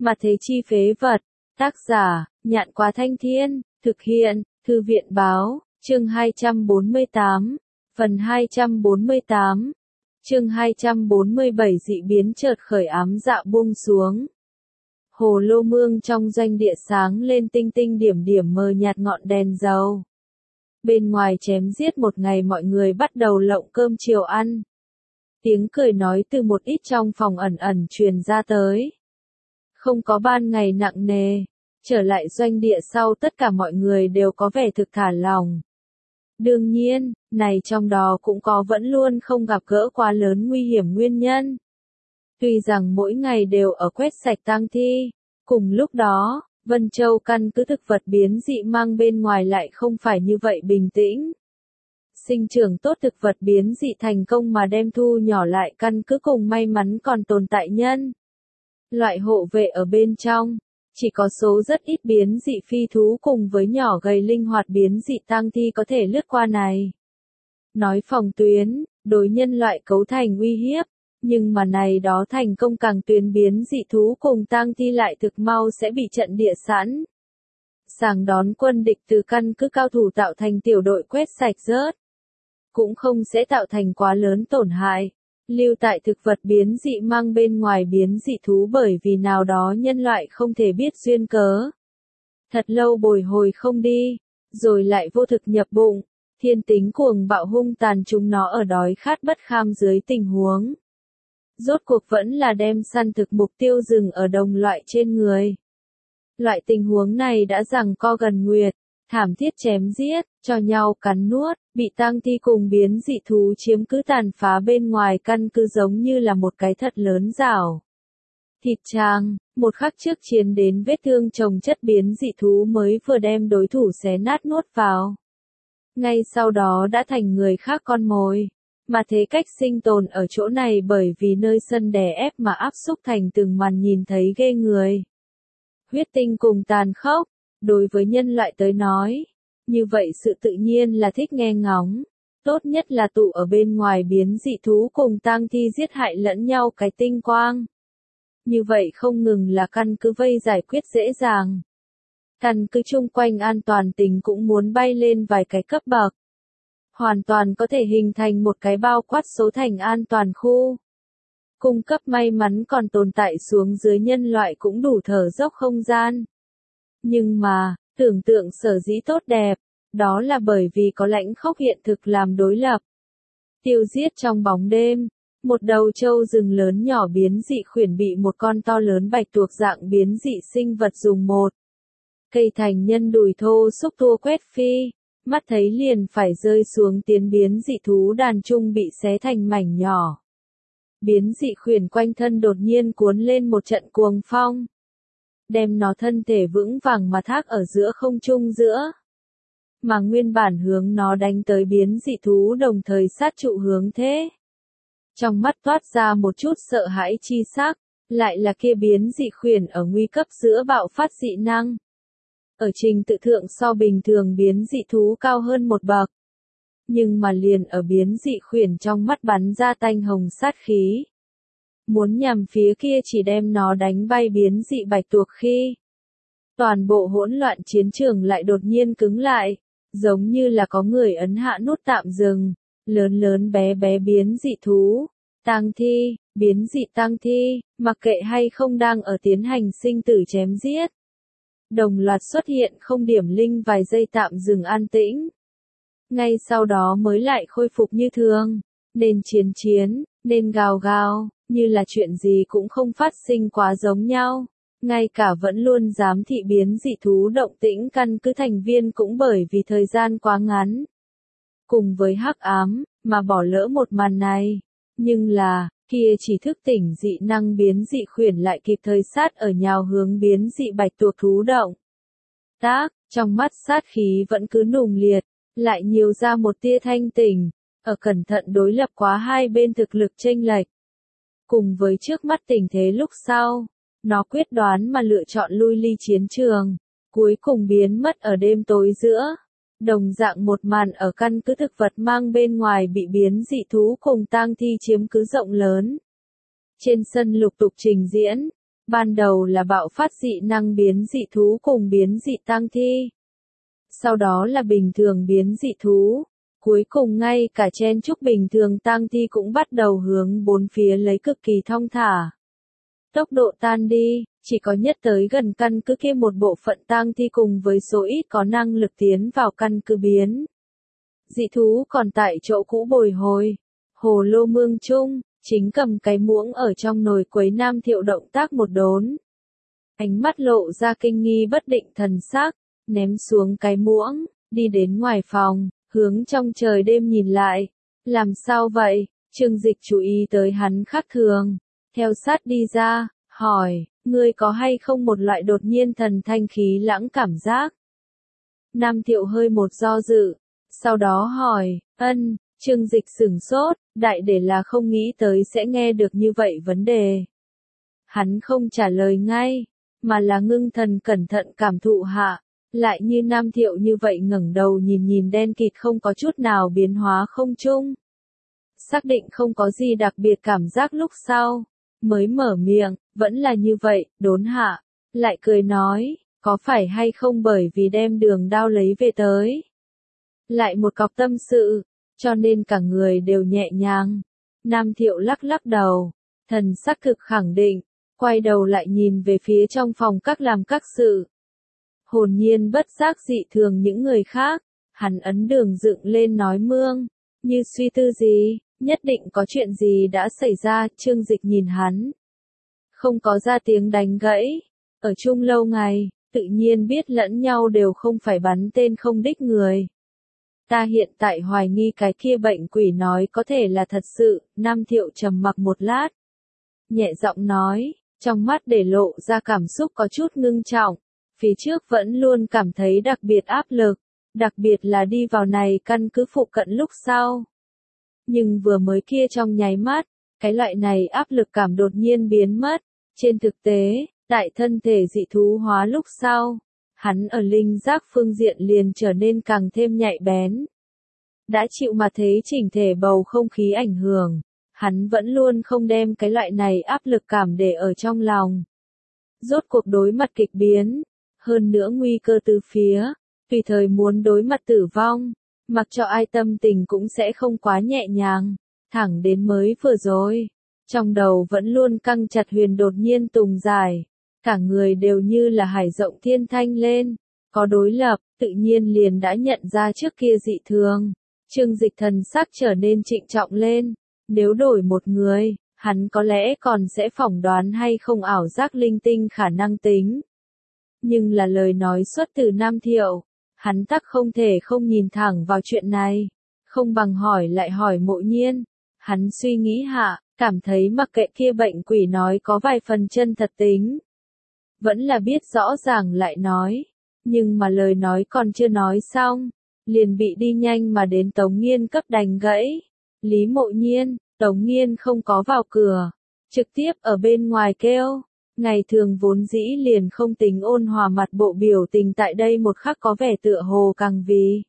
Mà thế chi phế vật. Tác giả, Nhạn Quá Thanh Thiên, thực hiện, Thư viện Báo, chương 248, phần 248, chương 247 dị biến chợt khởi ám dạ buông xuống. Hồ lô mương trong doanh địa sáng lên tinh tinh điểm điểm mờ nhạt ngọn đèn dầu. Bên ngoài chém giết một ngày mọi người bắt đầu lộng cơm chiều ăn. Tiếng cười nói từ một ít trong phòng ẩn ẩn truyền ra tới. Không có ban ngày nặng nề, trở lại doanh địa sau tất cả mọi người đều có vẻ thực thả lòng. Đương nhiên, này trong đó cũng có vẫn luôn không gặp gỡ quá lớn nguy hiểm nguyên nhân. Tuy rằng mỗi ngày đều ở quét sạch tang thi, cùng lúc đó, Vân Châu căn cứ thực vật biến dị mang bên ngoài lại không phải như vậy bình tĩnh. Sinh trưởng tốt thực vật biến dị thành công mà đem thu nhỏ lại căn cứ cùng may mắn còn tồn tại nhân. Loại hộ vệ ở bên trong, chỉ có số rất ít biến dị phi thú cùng với nhỏ gầy linh hoạt biến dị tang thi có thể lướt qua này. Nói phòng tuyến, đối nhân loại cấu thành uy hiếp, nhưng mà này đó thành công càng tuyến biến dị thú cùng tang thi lại thực mau sẽ bị trận địa sẵn sàng đón quân địch từ căn cứ cao thủ tạo thành tiểu đội quét sạch rớt. Cũng không sẽ tạo thành quá lớn tổn hại. Lưu tại thực vật biến dị mang bên ngoài biến dị thú bởi vì nào đó nhân loại không thể biết duyên cớ. Thật lâu bồi hồi không đi, rồi lại vô thực nhập bụng, thiên tính cuồng bạo hung tàn chúng nó ở đói khát bất kham dưới tình huống. Rốt cuộc vẫn là đem săn thực mục tiêu dừng ở đồng loại trên người. Loại tình huống này đã rằng co gần nguyệt, thảm thiết chém giết, cho nhau cắn nuốt, bị tang thi cùng biến dị thú chiếm cứ tàn phá bên ngoài căn cứ giống như là một cái thật lớn rảo. Thịt trang, một khắc trước chiến đến vết thương chồng chất biến dị thú mới vừa đem đối thủ xé nát nuốt vào. Ngay sau đó đã thành người khác con mồi. Mà thế cách sinh tồn ở chỗ này bởi vì nơi sân đè ép mà áp xúc thành từng màn nhìn thấy ghê người. Huyết tinh cùng tàn khốc, đối với nhân loại tới nói, như vậy sự tự nhiên là thích nghe ngóng, tốt nhất là tụ ở bên ngoài biến dị thú cùng tang thi giết hại lẫn nhau cái tinh quang. Như vậy không ngừng là căn cứ vây giải quyết dễ dàng. Căn cứ chung quanh an toàn tình cũng muốn bay lên vài cái cấp bậc. Hoàn toàn có thể hình thành một cái bao quát số thành an toàn khu. Cung cấp may mắn còn tồn tại xuống dưới nhân loại cũng đủ thở dốc không gian. Nhưng mà, tưởng tượng sở dĩ tốt đẹp, đó là bởi vì có lãnh khốc hiện thực làm đối lập. Tiêu giết trong bóng đêm, một đầu trâu rừng lớn nhỏ biến dị khuyển bị một con to lớn bạch tuộc dạng biến dị sinh vật dùng một cây thành nhân đùi thô xúc tua quét phi. Mắt thấy liền phải rơi xuống tiến biến dị thú đàn chung bị xé thành mảnh nhỏ. Biến dị khuyển quanh thân đột nhiên cuốn lên một trận cuồng phong. Đem nó thân thể vững vàng mà thác ở giữa không trung giữa. Mà nguyên bản hướng nó đánh tới biến dị thú đồng thời sát trụ hướng thế. Trong mắt toát ra một chút sợ hãi chi sắc, lại là kia biến dị khuyển ở nguy cấp giữa bạo phát dị năng. Ở trình tự thượng so bình thường biến dị thú cao hơn một bậc. Nhưng mà liền ở biến dị khuyển trong mắt bắn ra tanh hồng sát khí. Muốn nhằm phía kia chỉ đem nó đánh bay biến dị bạch tuộc khi. Toàn bộ hỗn loạn chiến trường lại đột nhiên cứng lại, giống như là có người ấn hạ nút tạm dừng, lớn lớn bé bé biến dị thú, tang thi, biến dị tang thi, mặc kệ hay không đang ở tiến hành sinh tử chém giết. Đồng loạt xuất hiện không điểm linh vài giây tạm dừng an tĩnh. Ngay sau đó mới lại khôi phục như thường, nên chiến, nên gào, như là chuyện gì cũng không phát sinh quá giống nhau. Ngay cả vẫn luôn giám thị biến dị thú động tĩnh căn cứ thành viên cũng bởi vì thời gian quá ngắn. Cùng với hắc ám, mà bỏ lỡ một màn này. Nhưng là, kia chỉ thức tỉnh dị năng biến dị khuyển lại kịp thời sát ở nhào hướng biến dị bạch tuộc thú động. Trong mắt sát khí vẫn cứ nùng liệt, lại nhiều ra một tia thanh tỉnh, ở cẩn thận đối lập quá hai bên thực lực chênh lệch. Cùng với trước mắt tình thế lúc sau, nó quyết đoán mà lựa chọn lui ly chiến trường, cuối cùng biến mất ở đêm tối giữa. Đồng dạng một màn ở căn cứ thực vật mang bên ngoài bị biến dị thú cùng tang thi chiếm cứ rộng lớn. Trên sân lục tục trình diễn, Ban đầu là bạo phát dị năng biến dị thú cùng biến dị tang thi. Sau đó là bình thường biến dị thú. Cuối cùng ngay cả chen chúc bình thường tang thi cũng bắt đầu hướng bốn phía lấy cực kỳ thong thả. Tốc độ tan đi, chỉ có nhất tới gần căn cứ kia một bộ phận tang thi cùng với số ít có năng lực tiến vào căn cứ biến. Dị thú còn tại chỗ cũ bồi hồi. Hồ Lô Mương Trung, chính cầm cái muỗng ở trong nồi quấy Nam Thiệu động tác một đốn. Ánh mắt lộ ra kinh nghi bất định thần sắc, ném xuống cái muỗng, đi đến ngoài phòng, hướng trong trời đêm nhìn lại. Làm sao vậy? Trương Dịch chú ý tới hắn khác thường, theo sát đi ra, hỏi, ngươi có hay không một loại đột nhiên thần thanh khí lãng cảm giác? Nam Thiệu hơi một do dự, sau đó hỏi, ân. Trương Dịch sửng sốt, đại để là không nghĩ tới sẽ nghe được như vậy vấn đề. Hắn không trả lời ngay, mà là ngưng thần cẩn thận cảm thụ hạ, lại như Nam Thiệu như vậy ngẩng đầu nhìn nhìn đen kịt không có chút nào biến hóa không chung. Xác định không có gì đặc biệt cảm giác lúc sau, mới mở miệng, vẫn là như vậy, đốn hạ, lại cười nói, có phải hay không bởi vì đem đường đao lấy về tới. Lại một cọc tâm sự. Cho nên cả người đều nhẹ nhàng. Nam Thiệu lắc lắc đầu, thần sắc thực khẳng định, quay đầu lại nhìn về phía trong phòng các làm các sự. Hồn nhiên bất giác dị thường những người khác, hắn ấn đường dựng lên nói mương, như suy tư gì, nhất định có chuyện gì đã xảy ra. Trương Dịch nhìn hắn, không có ra tiếng đánh gãy, ở chung lâu ngày, tự nhiên biết lẫn nhau đều không phải bắn tên không đích người. Ta hiện tại hoài nghi cái kia bệnh quỷ nói có thể là thật sự. Nam Thiệu trầm mặc một lát, nhẹ giọng nói, trong mắt để lộ ra cảm xúc có chút ngưng trọng. Phía trước vẫn luôn cảm thấy đặc biệt áp lực, đặc biệt là đi vào này căn cứ phụ cận lúc sau. Nhưng vừa mới kia trong nháy mắt, cái loại này áp lực cảm đột nhiên biến mất. Trên thực tế, tại thân thể dị thú hóa lúc sau, hắn ở linh giác phương diện liền trở nên càng thêm nhạy bén. Đã chịu mà thế chỉnh thể bầu không khí ảnh hưởng, hắn vẫn luôn không đem cái loại này áp lực cảm để ở trong lòng. Rốt cuộc đối mặt kịch biến, hơn nữa nguy cơ từ phía, tùy thời muốn đối mặt tử vong, mặc cho ai tâm tình cũng sẽ không quá nhẹ nhàng, thẳng đến mới vừa rồi. Trong đầu vẫn luôn căng chặt Huyền đột nhiên tùng giải. Cả người đều như là hải rộng thiên thanh lên, có đối lập, tự nhiên liền đã nhận ra trước kia dị thường. Trương Dịch thần sắc trở nên trịnh trọng lên, nếu đổi một người, hắn có lẽ còn sẽ phỏng đoán hay không ảo giác linh tinh khả năng tính. Nhưng là lời nói xuất từ Nam Thiệu, hắn tắc không thể không nhìn thẳng vào chuyện này, không bằng hỏi lại hỏi Mộ Nhiên. Hắn suy nghĩ hạ, cảm thấy mặc kệ kia bệnh quỷ nói có vài phần chân thật tính. Vẫn là biết rõ ràng lại nói, nhưng mà lời nói còn chưa nói xong, liền bị đi nhanh mà đến Tống Nghiên cấp đánh gãy. Lý Mộ Nhiên, Tống Nghiên không có vào cửa, trực tiếp ở bên ngoài kêu. Ngày thường vốn dĩ liền không tính ôn hòa mặt bộ biểu tình tại đây một khắc có vẻ tựa hồ càng vì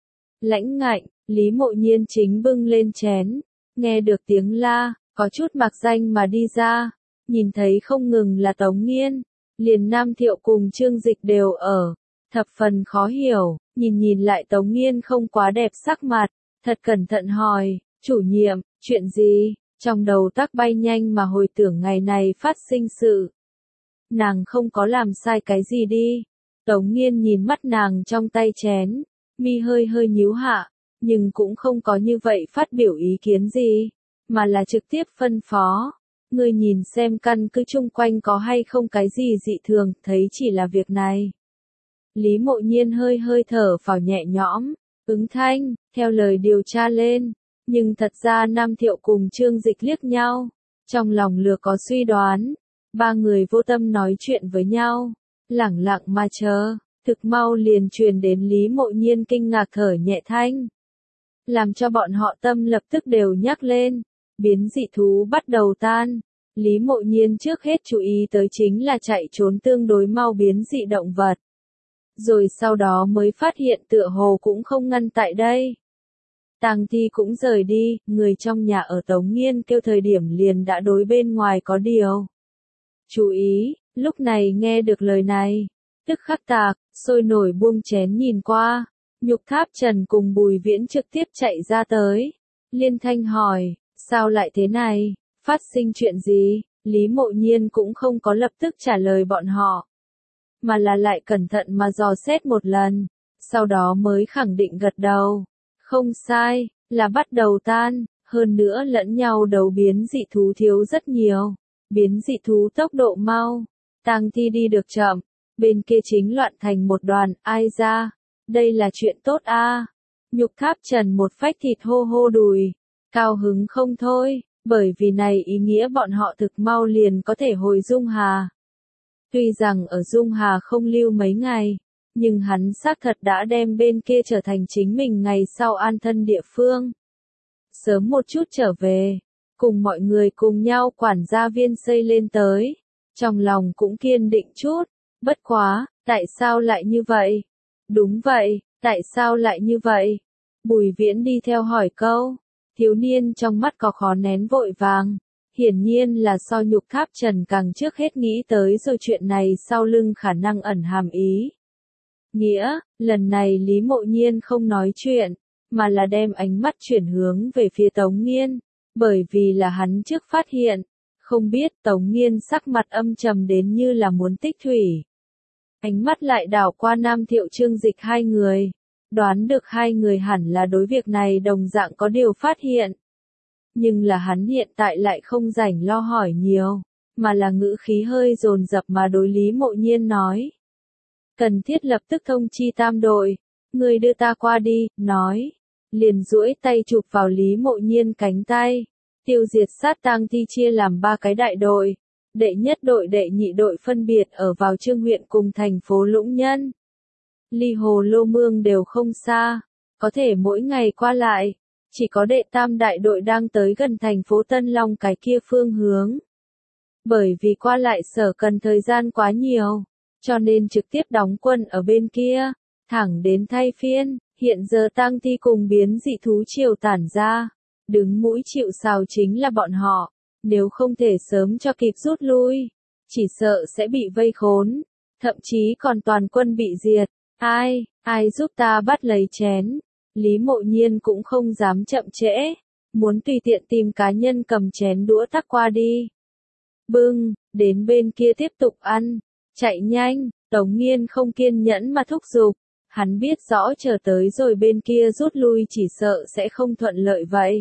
lãnh ngạnh. Lý Mộ Nhiên chính bưng lên chén, nghe được tiếng la, có chút mạc danh mà đi ra, nhìn thấy không ngừng là Tống Nghiên, liền Nam Thiệu cùng Trương Dịch đều ở, thập phần khó hiểu, nhìn lại Tống Nghiên không quá đẹp sắc mặt, thật cẩn thận hỏi, chủ nhiệm, chuyện gì? Trong đầu tắc bay nhanh mà hồi tưởng ngày này phát sinh sự. Nàng không có làm sai cái gì đi. Tống Nghiên nhìn mắt nàng trong tay chén, mi hơi hơi nhíu hạ, nhưng cũng không có như vậy phát biểu ý kiến gì, mà là trực tiếp phân phó. Ngươi nhìn xem căn cứ chung quanh có hay không cái gì dị thường, thấy chỉ là việc này. Lý Mộ Nhiên hơi hơi thở phào nhẹ nhõm, ứng thanh, theo lời điều tra lên, nhưng thật ra Nam Thiệu cùng Trương Dịch liếc nhau, trong lòng lừa có suy đoán, ba người vô tâm nói chuyện với nhau, lẳng lặng mà chờ, thực mau liền truyền đến Lý Mộ Nhiên kinh ngạc thở nhẹ thanh. Làm cho bọn họ tâm lập tức đều nhắc lên, biến dị thú bắt đầu tan. Lý Mộ Nhiên trước hết chú ý tới chính là chạy trốn tương đối mau biến dị động vật. Rồi sau đó mới phát hiện tựa hồ cũng không ngăn tại đây. Tang thi cũng rời đi, người trong nhà ở Tống Nghiên kêu thời điểm liền đã đối bên ngoài có điều. Chú ý, lúc này nghe được lời này, tức khắc tạc, sôi nổi buông chén nhìn qua, Nhục Tháp Trần cùng Bùi Viễn trực tiếp chạy ra tới. Liên thanh hỏi, sao lại thế này, phát sinh chuyện gì? Lý Mộ Nhiên cũng không có lập tức trả lời bọn họ, mà là lại cẩn thận mà dò xét một lần, sau đó mới khẳng định gật đầu. Không sai, là bắt đầu tan, hơn nữa lẫn nhau đấu biến dị thú thiếu rất nhiều. Biến dị thú tốc độ mau, tang thi đi được chậm, bên kia chính loạn thành một đoàn, ai ra, đây là chuyện tốt a. Nhục Tháp Trần một phách thịt hô hô đùi, cao hứng không thôi, bởi vì này ý nghĩa bọn họ thực mau liền có thể hồi Dung Hà. Tuy rằng ở Dung Hà không lưu mấy ngày, nhưng hắn xác thật đã đem bên kia trở thành chính mình ngày sau an thân địa phương. Sớm một chút trở về, cùng mọi người cùng nhau quản gia viên xây lên tới, trong lòng cũng kiên định chút, bất quá, tại sao lại như vậy? Đúng vậy, tại sao lại như vậy? Bùi Viễn đi theo hỏi câu, thiếu niên trong mắt có khó nén vội vàng, hiển nhiên là so Nhục Tháp Trần càng trước hết nghĩ tới rồi chuyện này sau lưng khả năng ẩn hàm ý. Nghĩa, lần này Lý Mộ Nhiên không nói chuyện, mà là đem ánh mắt chuyển hướng về phía Tống Nghiên, bởi vì là hắn trước phát hiện, không biết Tống Nghiên sắc mặt âm trầm đến như là muốn tích thủy. Ánh mắt lại đảo qua Nam Thiệu Trương Dịch hai người, đoán được hai người hẳn là đối việc này đồng dạng có điều phát hiện. Nhưng là hắn hiện tại lại không rảnh lo hỏi nhiều, mà là ngữ khí hơi dồn dập mà đối Lý Mộ Nhiên nói. Cần thiết lập tức thông chi tam đội, người đưa ta qua đi, nói. Liền duỗi tay chụp vào Lý Mộ Nhiên cánh tay, tiêu diệt sát tang thi chia làm 3 cái đại đội, đệ nhất đội đệ nhị đội phân biệt ở vào Trương huyện cùng thành phố Lũng Nhân. Ly Hồ Lô Mương đều không xa, có thể mỗi ngày qua lại, chỉ có đệ tam đại đội đang tới gần thành phố Tân Long cái kia phương hướng. Bởi vì qua lại sở cần thời gian quá nhiều, cho nên trực tiếp đóng quân ở bên kia, thẳng đến thay phiên. Hiện giờ tang thi cùng biến dị thú triều tản ra, đứng mũi chịu sào chính là bọn họ, nếu không thể sớm cho kịp rút lui, chỉ sợ sẽ bị vây khốn, thậm chí còn toàn quân bị diệt. Ai giúp ta bắt lấy chén? Lý Mộ Nhiên cũng không dám chậm trễ, muốn tùy tiện tìm cá nhân cầm chén đũa tắc qua đi. Bưng, đến bên kia tiếp tục ăn, chạy nhanh, Tống Nghiên không kiên nhẫn mà thúc giục. Hắn biết rõ chờ tới rồi bên kia rút lui chỉ sợ sẽ không thuận lợi vậy.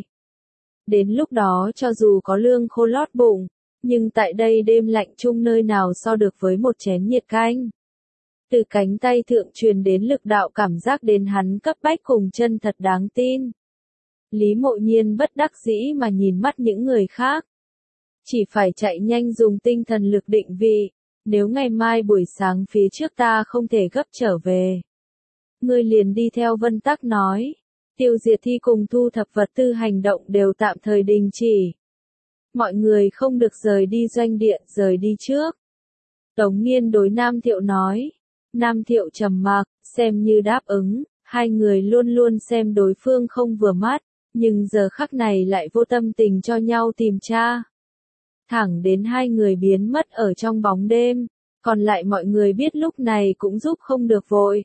Đến lúc đó cho dù có lương khô lót bụng, nhưng tại đây đêm lạnh chung nơi nào so được với một chén nhiệt canh. Từ cánh tay thượng truyền đến lực đạo cảm giác đến hắn cấp bách cùng chân thật đáng tin. Lý Mộ Nhiên bất đắc dĩ mà nhìn mắt những người khác. Chỉ phải chạy nhanh dùng tinh thần lực định vị, nếu ngày mai buổi sáng phía trước ta không thể gấp trở về. Ngươi liền đi theo Vân Tắc nói, tiêu diệt thi cùng thu thập vật tư hành động đều tạm thời đình chỉ. Mọi người không được rời đi doanh địa, rời đi trước. Tống Nghiên đối Nam Thiệu nói, Nam Thiệu trầm mặc, xem như đáp ứng, hai người luôn luôn xem đối phương không vừa mắt, nhưng giờ khắc này lại vô tâm tình cho nhau tìm tra. Thẳng đến hai người biến mất ở trong bóng đêm, còn lại mọi người biết lúc này cũng giúp không được vội.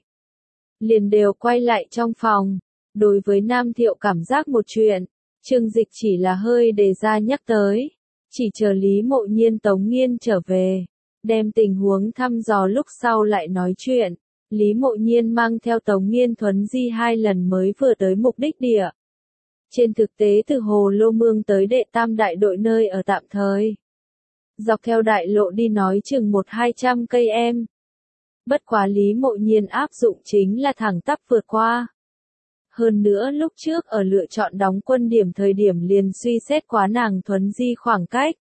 Liền đều quay lại trong phòng. Đối với Nam Thiệu cảm giác một chuyện, Trương Dịch chỉ là hơi đề ra nhắc tới, chỉ chờ Lý Mộ Nhiên Tống Nghiên trở về, đem tình huống thăm dò lúc sau lại nói chuyện. Lý Mộ Nhiên mang theo Tống Nghiên thuấn di 2 lần mới vừa tới mục đích địa. Trên thực tế từ Hồ Lô Mương tới đệ tam đại đội nơi ở tạm thời. Dọc theo đại lộ đi nói chừng 100-200 cây em. Bất quá Lý Mộ Nhiên áp dụng chính là thẳng tắp vượt qua. Hơn nữa lúc trước ở lựa chọn đóng quân điểm thời điểm liền suy xét quá nàng thuấn di khoảng cách.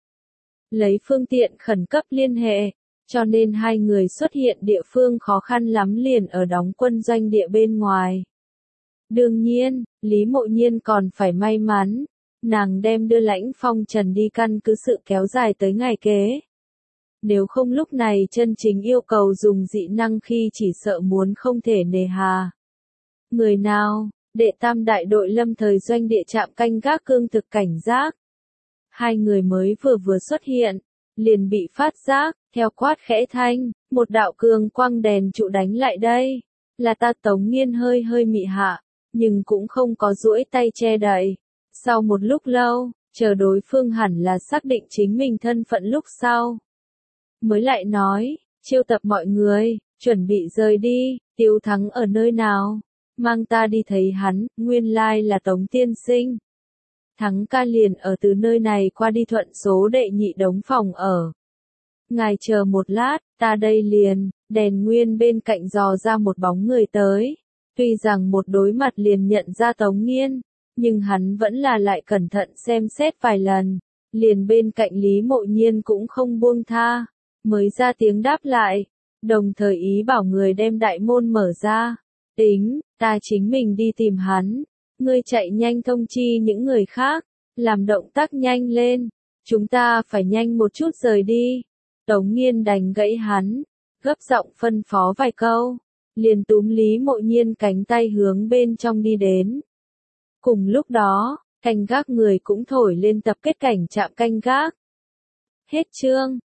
Lấy phương tiện khẩn cấp liên hệ, cho nên hai người xuất hiện địa phương khó khăn lắm liền ở đóng quân doanh địa bên ngoài. Đương nhiên, Lý Mộ Nhiên còn phải may mắn, nàng đem đưa Lãnh Phong Trần đi căn cứ sự kéo dài tới ngày kế. Nếu không lúc này chân chính yêu cầu dùng dị năng khi chỉ sợ muốn không thể nề hà. Người nào? Đệ tam đại đội lâm thời doanh địa trạm canh gác cương thực cảnh giác. Hai người mới vừa xuất hiện, liền bị phát giác, theo quát khẽ thanh, một đạo cường quang đèn trụ đánh lại đây. Là ta Tống Nghiên hơi hơi mị hạ, nhưng cũng không có duỗi tay che đậy. Sau một lúc lâu, chờ đối phương hẳn là xác định chính mình thân phận lúc sau. Mới lại nói, chiêu tập mọi người, chuẩn bị rời đi, Tiếu Thắng ở nơi nào? Mang ta đi thấy hắn, nguyên lai là Tống tiên sinh. Thắng ca liền ở từ nơi này qua đi thuận số đệ nhị đống phòng ở. Ngài chờ một lát, ta đây liền, đèn nguyên bên cạnh dò ra một bóng người tới. Tuy rằng một đối mặt liền nhận ra Tống Nghiên, nhưng hắn vẫn là lại cẩn thận xem xét vài lần. Liền bên cạnh Lý Mộ Nhiên cũng không buông tha, mới ra tiếng đáp lại, đồng thời ý bảo người đem đại môn mở ra. Tính, ta chính mình đi tìm hắn. Ngươi chạy nhanh thông chi những người khác, làm động tác nhanh lên, chúng ta phải nhanh một chút rời đi. Tống Nghiên đành gãy hắn, gấp giọng phân phó vài câu, liền túm Lý Mộ Nhiên cánh tay hướng bên trong đi đến. Cùng lúc đó, canh gác người cũng thổi lên tập kết cảnh trạm canh gác. Hết chương.